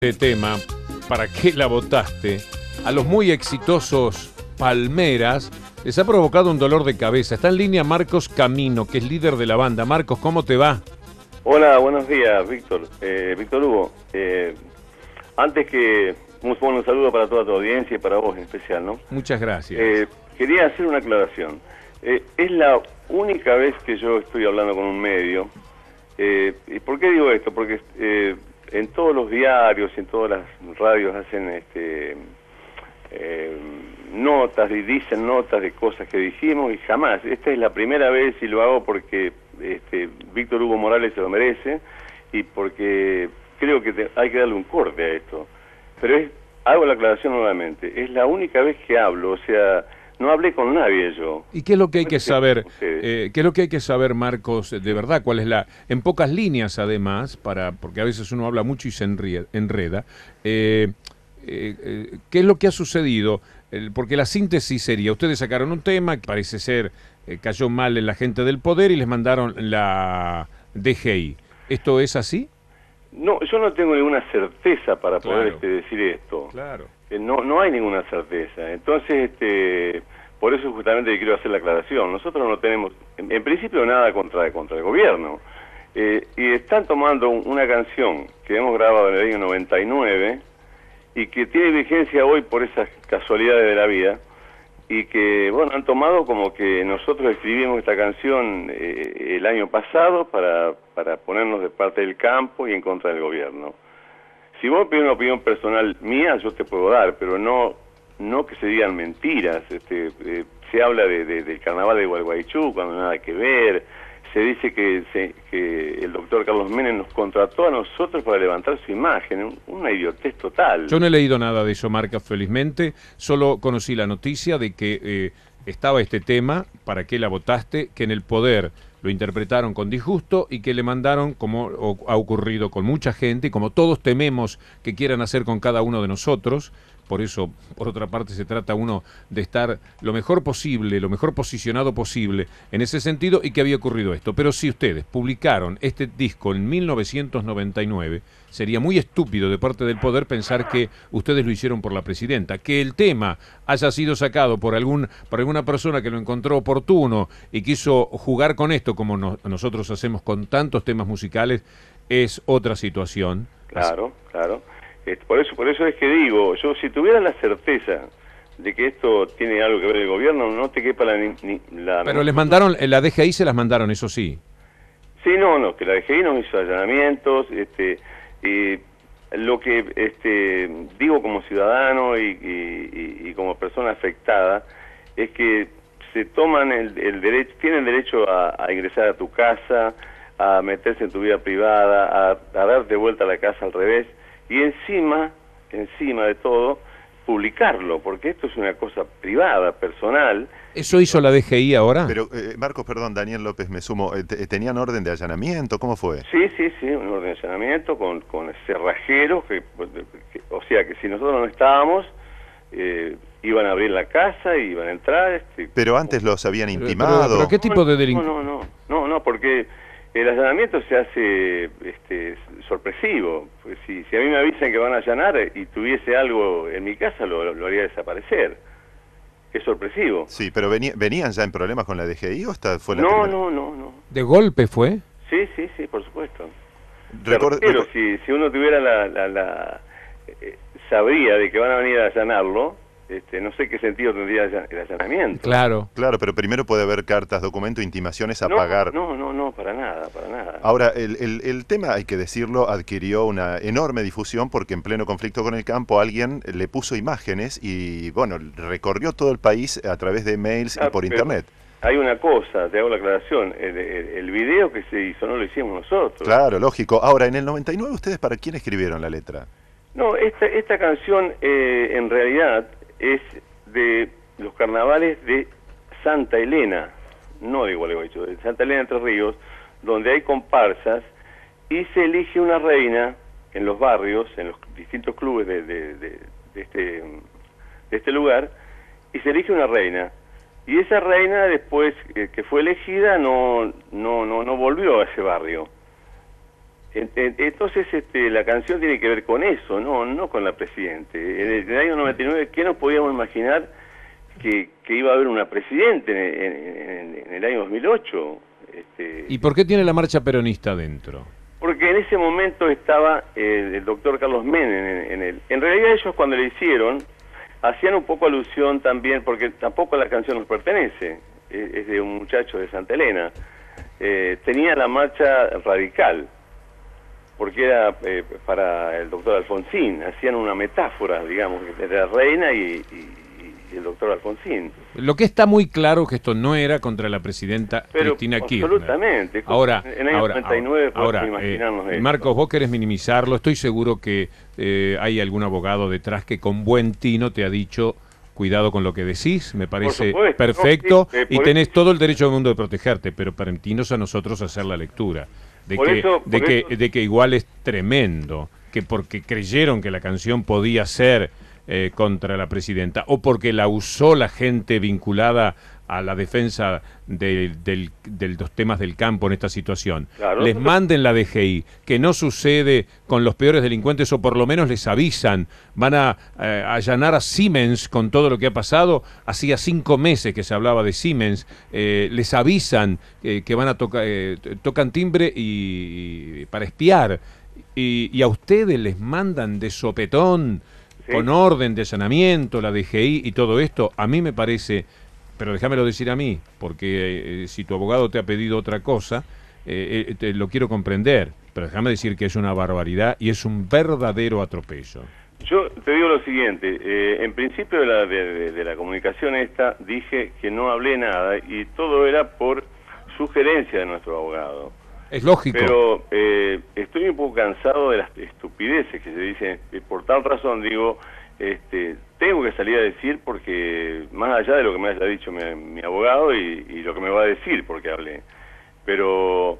Tema, ¿para qué la votaste? A los muy exitosos Palmeras les ha provocado un dolor de cabeza. Está en línea Marcos Camino, que es líder de la banda. Marcos, ¿cómo te va? Hola, buenos días, Víctor. Víctor Hugo, antes que un saludo para toda tu audiencia y para vos en especial, ¿no? Muchas gracias. Quería hacer una aclaración. Es la única vez que yo estoy hablando con un medio. ¿Y por qué digo esto? Porque en todos los diarios, en todas las radios hacen notas y dicen notas de cosas que dijimos y jamás. Esta es la primera vez y lo hago porque Víctor Hugo Morales se lo merece y porque creo que hay que darle un corte a esto. Pero hago la aclaración nuevamente. Es la única vez que hablo, o sea, no hablé con nadie yo. ¿Y qué es lo que hay que saber? ¿Qué es lo que hay que saber, Marcos, de verdad? ¿Cuál es en pocas líneas, además, porque a veces uno habla mucho y se enreda? ¿Qué es lo que ha sucedido? Porque la síntesis sería, ustedes sacaron un tema que parece ser, cayó mal en la gente del poder y les mandaron la DGI. ¿Esto es así? No, yo no tengo ninguna certeza para poder decir esto. Claro. No hay ninguna certeza. Entonces, por eso justamente quiero hacer la aclaración. Nosotros no tenemos, en principio, nada contra el gobierno. Y están tomando una canción que hemos grabado en el año 99 y que tiene vigencia hoy por esas casualidades de la vida y que, bueno, han tomado como que nosotros escribimos esta canción el año pasado para ponernos de parte del campo y en contra del gobierno. Si vos pides una opinión personal mía, yo te puedo dar, pero no que se digan mentiras. Se habla del carnaval de Gualeguaychú cuando nada que ver. Se dice que el doctor Carlos Menem nos contrató a nosotros para levantar su imagen. Una idiotez total. Yo no he leído nada de eso, Marcos, felizmente. Solo conocí la noticia de que estaba este tema, ¿para qué la votaste?, que en el poder lo interpretaron con disgusto y que le mandaron, como ha ocurrido con mucha gente, y como todos tememos que quieran hacer con cada uno de nosotros. Por eso, por otra parte, se trata uno de estar lo mejor posible, lo mejor posicionado posible en ese sentido, y que había ocurrido esto. Pero si ustedes publicaron este disco en 1999, sería muy estúpido de parte del poder pensar que ustedes lo hicieron por la presidenta. Que el tema haya sido sacado por alguna persona que lo encontró oportuno y quiso jugar con esto, como nosotros hacemos con tantos temas musicales, es otra situación. Claro. Por eso es que digo, yo si tuviera la certeza de que esto tiene algo que ver el gobierno, no te quepa la... Pero les mandaron, la DGI se las mandaron, eso sí. Sí, que la DGI nos hizo allanamientos, y lo que digo como ciudadano y como persona afectada, es que se toman el derecho, tienen derecho a ingresar a tu casa, a meterse en tu vida privada, a darte vuelta a la casa al revés, y encima de todo, publicarlo, porque esto es una cosa privada, personal. ¿Eso hizo la DGI ahora? Pero, Marcos, perdón, Daniel López, me sumo. ¿Tenían orden de allanamiento? ¿Cómo fue? Sí, un orden de allanamiento con cerrajeros, o sea, que si nosotros no estábamos, iban a abrir la casa y iban a entrar. Pero antes los habían intimado. ¿Pero qué tipo de delito? No, porque el allanamiento se hace sorpresivo. Pues si a mí me avisan que van a allanar y tuviese algo en mi casa, lo haría desaparecer. Es sorpresivo. Sí, pero ¿venían ya en problemas con la DGI o fue la primera? No. ¿De golpe fue? Sí, por supuesto. Pero si uno tuviera sabría de que van a venir a allanarlo, no sé qué sentido tendría el allanamiento. Claro, pero primero puede haber cartas, documentos, intimaciones a pagar. No, para nada. Ahora, el tema, hay que decirlo, adquirió una enorme difusión porque en pleno conflicto con el campo alguien le puso imágenes y, bueno, recorrió todo el país a través de mails y por internet. Hay una cosa, te hago la aclaración, el video que se hizo no lo hicimos nosotros. Claro, lógico. Ahora, en el 99, ¿ustedes para quién escribieron la letra? No, esta canción en realidad es de los carnavales de Santa Elena, no de Gualeguaychú, de Santa Elena Entre Ríos, donde hay comparsas y se elige una reina en los barrios, en los distintos clubes de este lugar, y se elige una reina. Y esa reina, después que fue elegida, no volvió a ese barrio. Entonces la canción tiene que ver con eso, no con la Presidente. En el año 99, ¿qué nos podíamos imaginar que iba a haber una Presidente en el año 2008? ¿Y por qué tiene la marcha peronista adentro? Porque en ese momento estaba el doctor Carlos Menem en realidad ellos cuando le hicieron, hacían un poco alusión también, porque tampoco la canción nos pertenece, es de un muchacho de Santa Elena. Tenía la marcha radical, porque era para el doctor Alfonsín, hacían una metáfora, digamos, de la reina y el doctor Alfonsín. Lo que está muy claro que esto no era contra la presidenta Cristina Kirchner. Absolutamente. Ahora, en el año 99 podemos imaginarnos eso. Marcos, vos querés minimizarlo, estoy seguro que hay algún abogado detrás que con buen tino te ha dicho cuidado con lo que decís, me parece perfecto, y tenés todo el derecho del mundo de protegerte, pero permitinos a nosotros hacer la lectura. De que igual es tremendo, que porque creyeron que la canción podía ser contra la presidenta, o porque la usó la gente vinculada a la defensa de los temas del campo en esta situación, claro, les manden la DGI, que no sucede con los peores delincuentes, o por lo menos les avisan, van a allanar a Siemens con todo lo que ha pasado, hacía 5 meses que se hablaba de Siemens, les avisan que van a tocan timbre y para espiar, y a ustedes les mandan de sopetón, sí, con orden de allanamiento, la DGI y todo esto. A mí me parece, pero déjamelo decir a mí, porque si tu abogado te ha pedido otra cosa, lo quiero comprender, pero déjame decir que es una barbaridad y es un verdadero atropello. Yo te digo lo siguiente, en principio de la comunicación esta, dije que no hablé nada y todo era por sugerencia de nuestro abogado. Es lógico. Pero estoy un poco cansado de las estupideces que se dicen, por tal razón digo, tengo que salir a decir, porque más allá de lo que me haya dicho mi abogado y lo que me va a decir porque hablé, pero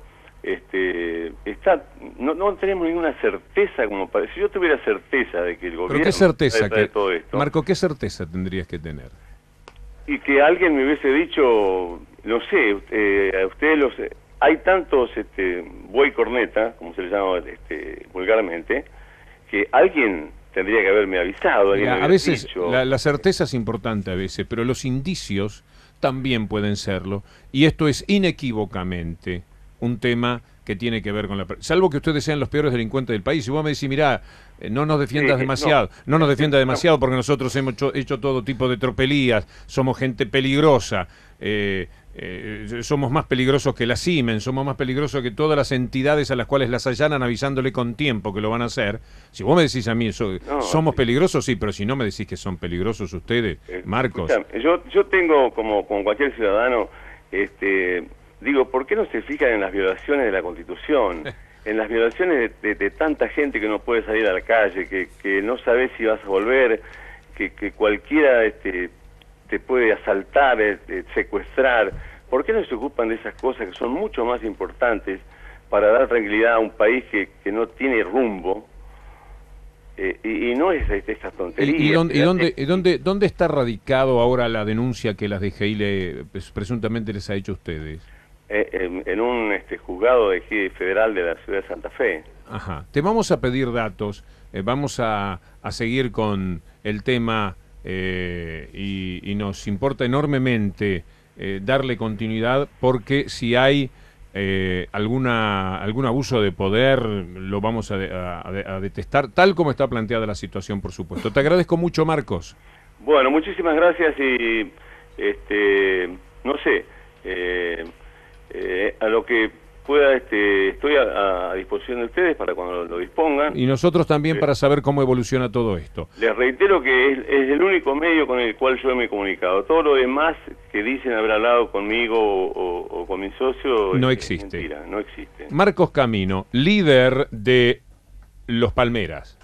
no tenemos ninguna certeza como para, si yo tuviera certeza de que el gobierno... ¿Pero qué certeza? De todo esto, Marco, ¿qué certeza tendrías que tener? Y que alguien me hubiese dicho, no sé, a ustedes los... Hay tantos buey corneta, como se le llama vulgarmente, que alguien tendría que haberme avisado. Mira, a veces la certeza es importante a veces, pero los indicios también pueden serlo. Y esto es inequívocamente un tema que tiene que ver con la... Salvo que ustedes sean los peores delincuentes del país. Si vos me decís, mirá, no nos defiendas demasiado, no nos defiendas demasiado porque nosotros hemos hecho todo tipo de tropelías, somos gente peligrosa, somos más peligrosos que la Siemens, somos más peligrosos que todas las entidades a las cuales las allanan avisándole con tiempo que lo van a hacer. Si vos me decís a mí, somos peligrosos, sí, pero si no me decís que son peligrosos ustedes, Marcos. Yo tengo, como cualquier ciudadano, digo, ¿por qué no se fijan en las violaciones de la Constitución? En las violaciones de tanta gente que no puede salir a la calle, que no sabes si vas a volver, que cualquiera te puede asaltar, secuestrar. ¿Por qué no se ocupan de esas cosas que son mucho más importantes para dar tranquilidad a un país que no tiene rumbo? Y no es estas tonterías. ¿Y dónde está radicado ahora la denuncia que las DGI presuntamente les ha hecho a ustedes? En un juzgado federal de la ciudad de Santa Fe. Ajá. Te vamos a pedir datos, vamos a seguir con el tema y nos importa enormemente darle continuidad, porque si hay algún abuso de poder lo vamos a detestar, tal como está planteada la situación, por supuesto. Te agradezco mucho, Marcos. Bueno, muchísimas gracias y no sé, a lo que pueda, estoy a disposición de ustedes para cuando lo dispongan. Y nosotros también para saber cómo evoluciona todo esto. Les reitero que es el único medio con el cual yo me he comunicado. Todo lo demás que dicen haber hablado conmigo o con mi socio no es existe. Mentira, no existe. Marcos Camino, líder de Los Palmeras.